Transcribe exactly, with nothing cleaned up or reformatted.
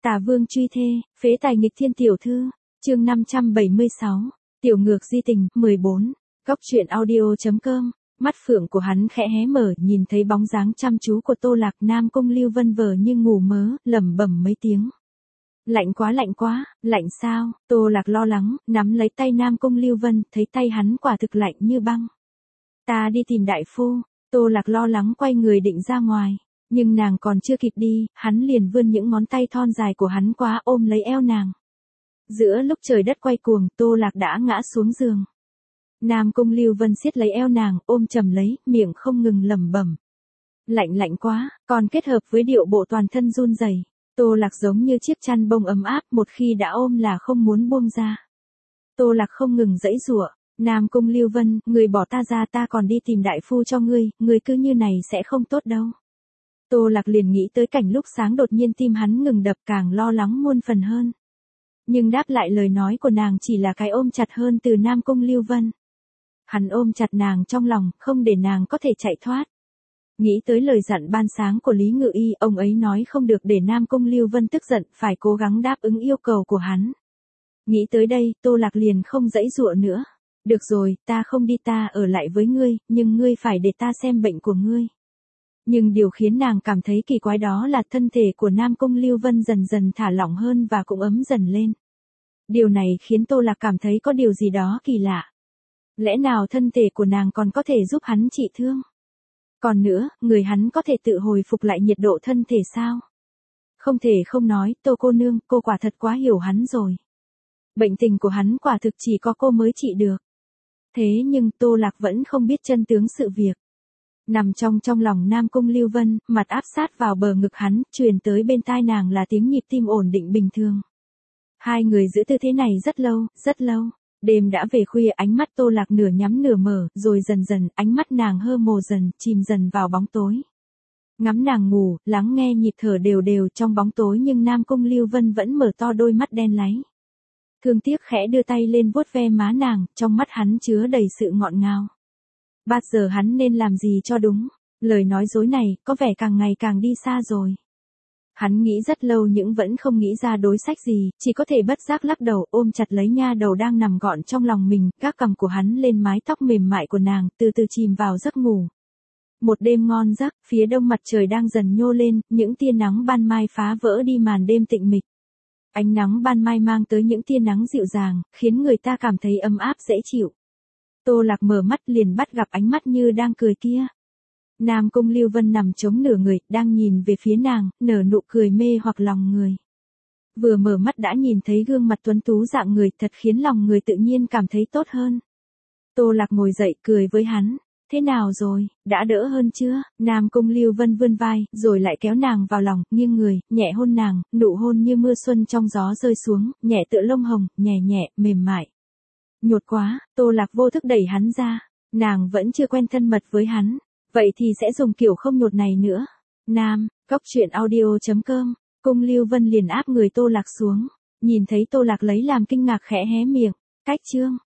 Tả Vương truy thê, phế tài nghịch thiên tiểu thư, chương năm trăm bảy mươi sáu, tiểu ngược di tình, mười bốn, góc truyện audio.com, mắt phượng của hắn khẽ hé mở nhìn thấy bóng dáng chăm chú của Tô Lạc. Nam Cung Lưu Vân vờ như ngủ mớ, lẩm bẩm mấy tiếng. Lạnh quá lạnh quá, lạnh sao? Tô Lạc lo lắng, nắm lấy tay Nam Cung Lưu Vân, thấy tay hắn quả thực lạnh như băng. Ta đi tìm đại phu. Tô Lạc lo lắng quay người định ra ngoài. Nhưng nàng còn chưa kịp đi, hắn liền vươn những ngón tay thon dài của hắn qua ôm lấy eo nàng. Giữa lúc trời đất quay cuồng, Tô Lạc đã ngã xuống giường. Nam Cung Lưu Vân siết lấy eo nàng, ôm chầm lấy, miệng không ngừng lẩm bẩm. Lạnh lạnh quá, còn kết hợp với điệu bộ toàn thân run rẩy. Tô Lạc giống như chiếc chăn bông ấm áp, một khi đã ôm là không muốn buông ra. Tô Lạc không ngừng giãy giụa. Nam Cung Lưu Vân, người bỏ ta ra, ta còn đi tìm đại phu cho ngươi, ngươi cứ như này sẽ không tốt đâu. Tô Lạc liền nghĩ tới cảnh lúc sáng đột nhiên tim hắn ngừng đập, càng lo lắng muôn phần hơn. Nhưng đáp lại lời nói của nàng chỉ là cái ôm chặt hơn từ Nam Cung Lưu Vân. Hắn ôm chặt nàng trong lòng, không để nàng có thể chạy thoát. Nghĩ tới lời dặn ban sáng của Lý Ngự Y, ông ấy nói không được để Nam Cung Lưu Vân tức giận, phải cố gắng đáp ứng yêu cầu của hắn. Nghĩ tới đây, Tô Lạc liền không giãy giụa nữa. Được rồi, ta không đi, ta ở lại với ngươi, nhưng ngươi phải để ta xem bệnh của ngươi. Nhưng điều khiến nàng cảm thấy kỳ quái đó là thân thể của Nam Cung Lưu Vân dần dần thả lỏng hơn và cũng ấm dần lên. Điều này khiến Tô Lạc cảm thấy có điều gì đó kỳ lạ. Lẽ nào thân thể của nàng còn có thể giúp hắn trị thương? Còn nữa, người hắn có thể tự hồi phục lại nhiệt độ thân thể sao? Không thể không nói, Tô cô nương, cô quả thật quá hiểu hắn rồi. Bệnh tình của hắn quả thực chỉ có cô mới trị được. Thế nhưng Tô Lạc vẫn không biết chân tướng sự việc. Nằm trong trong lòng Nam Cung Lưu Vân, mặt áp sát vào bờ ngực hắn, truyền tới bên tai nàng là tiếng nhịp tim ổn định bình thường. Hai người giữ tư thế này rất lâu, rất lâu. Đêm đã về khuya, ánh mắt Tô Lạc nửa nhắm nửa mở, rồi dần dần, ánh mắt nàng hơ mồ dần, chìm dần vào bóng tối. Ngắm nàng ngủ, lắng nghe nhịp thở đều đều trong bóng tối, nhưng Nam Cung Lưu Vân vẫn mở to đôi mắt đen láy. Thương tiếc khẽ đưa tay lên vuốt ve má nàng, trong mắt hắn chứa đầy sự ngọt ngào. Bây giờ hắn nên làm gì cho đúng? Lời nói dối này, có vẻ càng ngày càng đi xa rồi. Hắn nghĩ rất lâu nhưng vẫn không nghĩ ra đối sách gì, chỉ có thể bất giác lắc đầu, ôm chặt lấy nha đầu đang nằm gọn trong lòng mình, gác cằm của hắn lên mái tóc mềm mại của nàng, từ từ chìm vào giấc ngủ. Một đêm ngon giấc, phía đông mặt trời đang dần nhô lên, những tia nắng ban mai phá vỡ đi màn đêm tịnh mịch. Ánh nắng ban mai mang tới những tia nắng dịu dàng, khiến người ta cảm thấy ấm áp dễ chịu. Tô Lạc mở mắt liền bắt gặp ánh mắt như đang cười kia. Nam Cung Lưu Vân nằm chống nửa người, đang nhìn về phía nàng, nở nụ cười mê hoặc lòng người. Vừa mở mắt đã nhìn thấy gương mặt tuấn tú dạng người, thật khiến lòng người tự nhiên cảm thấy tốt hơn. Tô Lạc ngồi dậy, cười với hắn. Thế nào rồi, đã đỡ hơn chưa? Nam Cung Lưu Vân vươn vai, rồi lại kéo nàng vào lòng, nghiêng người, nhẹ hôn nàng, nụ hôn như mưa xuân trong gió rơi xuống, nhẹ tựa lông hồng, nhẹ nhẹ, mềm mại. Nhột quá, Tô Lạc vô thức đẩy hắn ra. Nàng vẫn chưa quen thân mật với hắn. Vậy thì sẽ dùng kiểu không nhột này nữa. Nam, góc truyện audio.com, Cung Lưu Vân liền áp người Tô Lạc xuống. Nhìn thấy Tô Lạc lấy làm kinh ngạc khẽ hé miệng. Cách chương.